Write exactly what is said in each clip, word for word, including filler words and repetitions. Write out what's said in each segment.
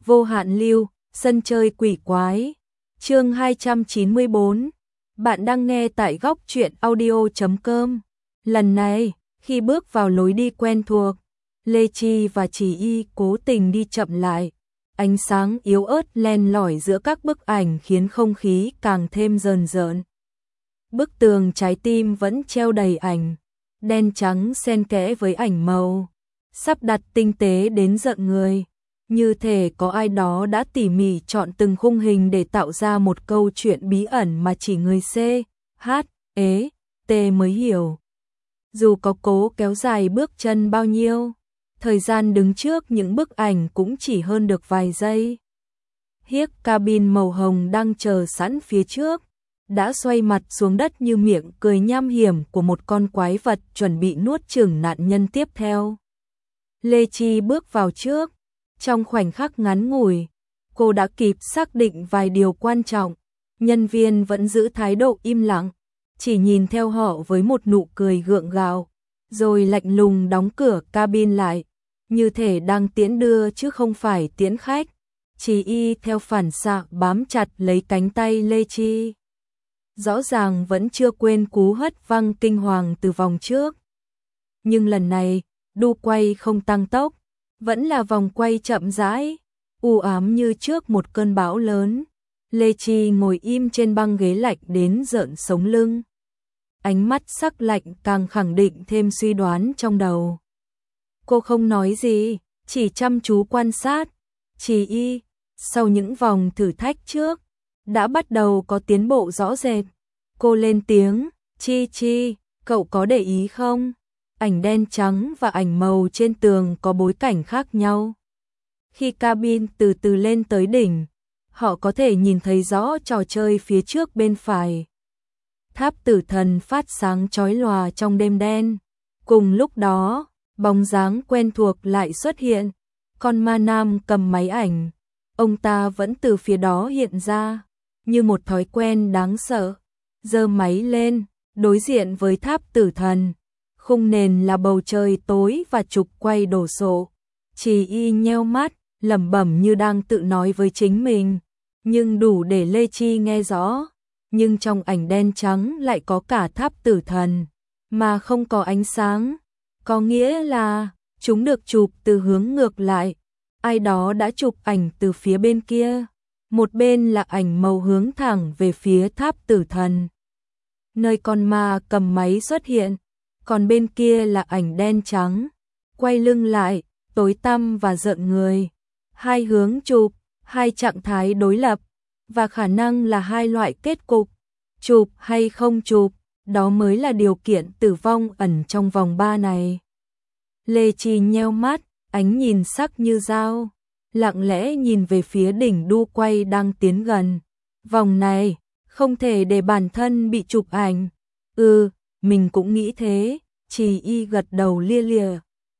Vô hạn lưu, sân chơi quỷ quái. Chương hai trăm chín mươi bốn. Bạn đang nghe tại góc truyện audio chấm com. Lần này, khi bước vào lối đi quen thuộc, Lê Chi và Chỉ Y cố tình đi chậm lại. Ánh sáng yếu ớt len lỏi giữa các bức ảnh khiến không khí càng thêm rờn rợn. Bức tường trái tim vẫn treo đầy ảnh, đen trắng xen kẽ với ảnh màu, sắp đặt tinh tế đến giận người. Như thể có ai đó đã tỉ mỉ chọn từng khung hình để tạo ra một câu chuyện bí ẩn mà chỉ người C, H, E, T mới hiểu. Dù có cố kéo dài bước chân bao nhiêu, thời gian đứng trước những bức ảnh cũng chỉ hơn được vài giây. Chiếc cabin màu hồng đang chờ sẵn phía trước, đã xoay mặt xuống đất như miệng cười nham hiểm của một con quái vật chuẩn bị nuốt chửng nạn nhân tiếp theo. Lê Chi bước vào trước. Trong khoảnh khắc ngắn ngủi, cô đã kịp xác định vài điều quan trọng. Nhân viên vẫn giữ thái độ im lặng, chỉ nhìn theo họ với một nụ cười gượng gạo, rồi lạnh lùng đóng cửa cabin lại, như thể đang tiễn đưa chứ không phải tiễn khách. Chỉ Y theo phản xạ bám chặt lấy cánh tay Lê Chi. Rõ ràng vẫn chưa quên cú hất văng kinh hoàng từ vòng trước. Nhưng lần này, đu quay không tăng tốc, vẫn là vòng quay chậm rãi, u ám như trước một cơn bão lớn. Lê Chi ngồi im trên băng ghế lạnh đến rợn sống lưng. Ánh mắt sắc lạnh càng khẳng định thêm suy đoán trong đầu. Cô không nói gì, chỉ chăm chú quan sát. Chỉ Y, sau những vòng thử thách trước, đã bắt đầu có tiến bộ rõ rệt. Cô lên tiếng, Chi Chi, cậu có để ý không? Ảnh đen trắng và ảnh màu trên tường có bối cảnh khác nhau. Khi cabin từ từ lên tới đỉnh, họ có thể nhìn thấy rõ trò chơi phía trước bên phải. Tháp tử thần phát sáng chói lòa trong đêm đen. Cùng lúc đó, bóng dáng quen thuộc lại xuất hiện. Con ma nam cầm máy ảnh. Ông ta vẫn từ phía đó hiện ra, như một thói quen đáng sợ. Giơ máy lên, đối diện với tháp tử thần. Khung nền là bầu trời tối và trục quay đổ sộ. Chỉ Y nheo mắt, lẩm bẩm như đang tự nói với chính mình, nhưng đủ để Lê Chi nghe rõ. Nhưng trong ảnh đen trắng lại có cả tháp tử thần, mà không có ánh sáng. Có nghĩa là chúng được chụp từ hướng ngược lại. Ai đó đã chụp ảnh từ phía bên kia. Một bên là ảnh màu hướng thẳng về phía tháp tử thần, nơi con ma cầm máy xuất hiện. Còn bên kia là ảnh đen trắng, quay lưng lại, tối tăm và rợn người. Hai hướng chụp, hai trạng thái đối lập, và khả năng là hai loại kết cục. Chụp hay không chụp, đó mới là điều kiện tử vong ẩn trong vòng ba này. Lê Chi nheo mắt, ánh nhìn sắc như dao, lặng lẽ nhìn về phía đỉnh đu quay đang tiến gần. Vòng này, không thể để bản thân bị chụp ảnh. Ừ, mình cũng nghĩ thế. Chỉ Y gật đầu lia lịa.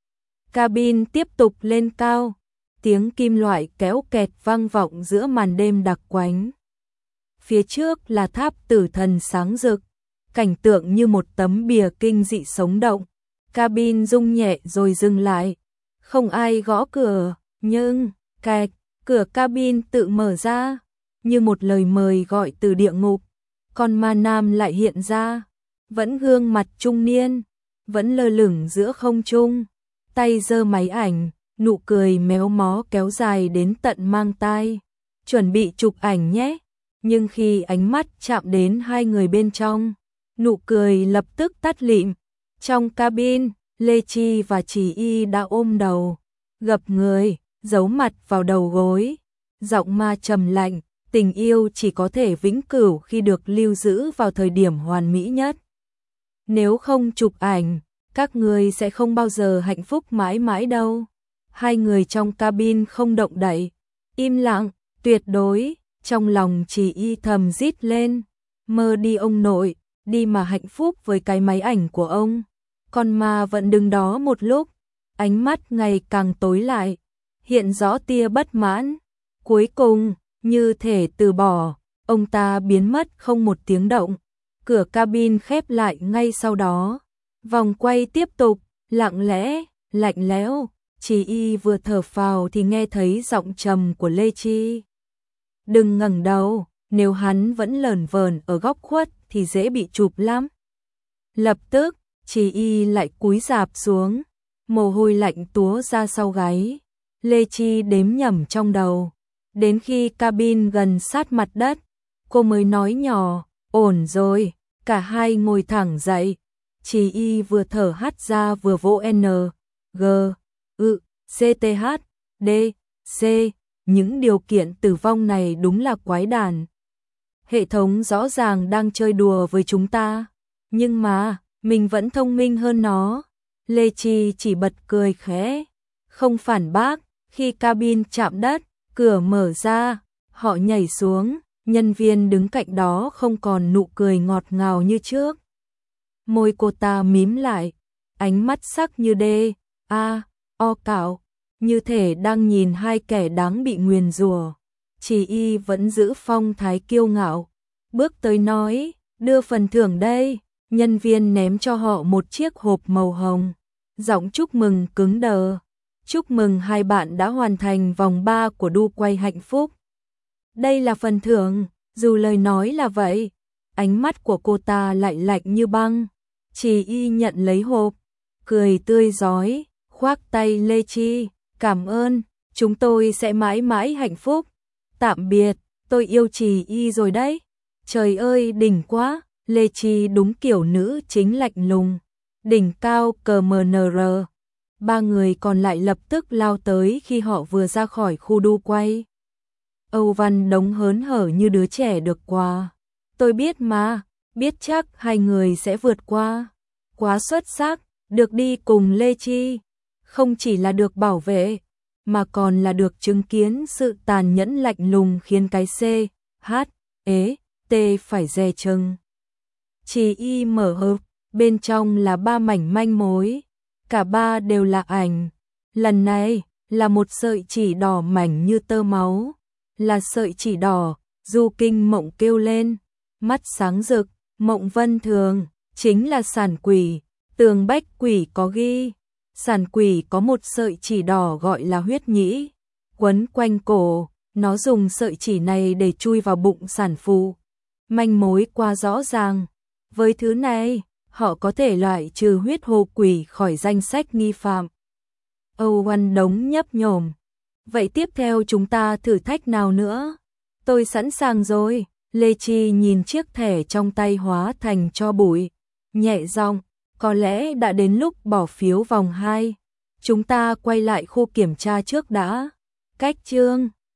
Cabin tiếp tục lên cao, tiếng kim loại kéo kẹt vang vọng giữa màn đêm đặc quánh. Phía trước là tháp tử thần sáng rực, cảnh tượng như một tấm bìa kinh dị sống động. Cabin rung nhẹ rồi dừng lại, không ai gõ cửa, nhưng cạch, cửa cabin tự mở ra, như một lời mời gọi từ địa ngục. Con ma nam lại hiện ra, vẫn gương mặt trung niên, vẫn lơ lửng giữa không trung, tay giơ máy ảnh, nụ cười méo mó kéo dài đến tận mang tai. Chuẩn bị chụp ảnh nhé. Nhưng khi ánh mắt chạm đến hai người bên trong, nụ cười lập tức tắt lịm. Trong cabin, Lê Chi và Chỉ Y đã ôm đầu, gập người, giấu mặt vào đầu gối. Giọng ma trầm lạnh, tình yêu chỉ có thể vĩnh cửu khi được lưu giữ vào thời điểm hoàn mỹ nhất. Nếu không chụp ảnh, các người sẽ không bao giờ hạnh phúc mãi mãi đâu. Hai người trong cabin không động đậy, im lặng, tuyệt đối. Trong lòng Chỉ Y thầm rít lên, mơ đi ông nội, đi mà hạnh phúc với cái máy ảnh của ông. Con ma vẫn đứng đó một lúc, ánh mắt ngày càng tối lại, hiện rõ tia bất mãn. Cuối cùng, như thể từ bỏ, ông ta biến mất không một tiếng động. Cửa cabin khép lại ngay sau đó. Vòng quay tiếp tục, lặng lẽ, lạnh lẽo. Chỉ y vừa thở phào thì nghe thấy giọng trầm của Lê Chi. Đừng ngẩng đầu, nếu hắn vẫn lởn vởn ở góc khuất thì dễ bị chụp lắm. Lập tức, Chỉ y lại cúi rạp xuống, mồ hôi lạnh túa ra sau gáy. Lê Chi đếm nhẩm trong đầu, đến khi cabin gần sát mặt đất, cô mới nói nhỏ, ổn rồi. Cả hai ngồi thẳng dậy, Chỉ y vừa thở hắt ra vừa vỗ N, G, ư, C T H, D, C. Những điều kiện tử vong này đúng là quái đản. Hệ thống rõ ràng đang chơi đùa với chúng ta, nhưng mà mình vẫn thông minh hơn nó. Lê Chi chỉ bật cười khẽ, không phản bác. Khi cabin chạm đất, cửa mở ra, họ nhảy xuống, nhân viên đứng cạnh đó không còn nụ cười ngọt ngào như trước. Môi cô ta mím lại, ánh mắt sắc như đê, a, o cạo, như thể đang nhìn hai kẻ đáng bị nguyền rủa. Chỉ y vẫn giữ phong thái kiêu ngạo, bước tới nói, đưa phần thưởng đây. Nhân viên ném cho họ một chiếc hộp màu hồng, giọng chúc mừng cứng đờ. Chúc mừng hai bạn đã hoàn thành vòng ba của đu quay hạnh phúc. Đây là phần thưởng, dù lời nói là vậy, ánh mắt của cô ta lại lạnh như băng. Chỉ y nhận lấy hộp, cười tươi rói, khoác tay Lê Chi, cảm ơn, chúng tôi sẽ mãi mãi hạnh phúc. Tạm biệt, tôi yêu Chỉ y rồi đấy. Trời ơi đỉnh quá, Lê Chi đúng kiểu nữ chính lạnh lùng, đỉnh cao cờ mờ nờ rờ. Ba người còn lại lập tức lao tới khi họ vừa ra khỏi khu đu quay. Âu Văn Đống hớn hở như đứa trẻ được quà. Tôi biết mà, biết chắc hai người sẽ vượt qua. Quá xuất sắc, được đi cùng Lê Chi. Không chỉ là được bảo vệ, mà còn là được chứng kiến sự tàn nhẫn lạnh lùng khiến cái C, H, E, T phải dè chừng. Chỉ y mở hộp, bên trong là ba mảnh manh mối. Cả ba đều là ảnh. Lần này là một sợi chỉ đỏ mảnh như tơ máu. Là sợi chỉ đỏ, Du Kinh Mộng kêu lên, mắt sáng rực, Mộng Vân Thường, chính là sản quỷ. Tường Bách Quỷ có ghi, sản quỷ có một sợi chỉ đỏ gọi là huyết nhĩ, quấn quanh cổ, nó dùng sợi chỉ này để chui vào bụng sản phụ. Manh mối quá rõ ràng, với thứ này, họ có thể loại trừ huyết hồ quỷ khỏi danh sách nghi phạm. Âu Văn Đống nhấp nhổm. Vậy tiếp theo chúng ta thử thách nào nữa? Tôi sẵn sàng rồi. Lê Chi nhìn chiếc thẻ trong tay hóa thành tro bụi, nhẹ giọng, có lẽ đã đến lúc bỏ phiếu vòng hai. Chúng ta quay lại khu kiểm tra trước đã. Cách chương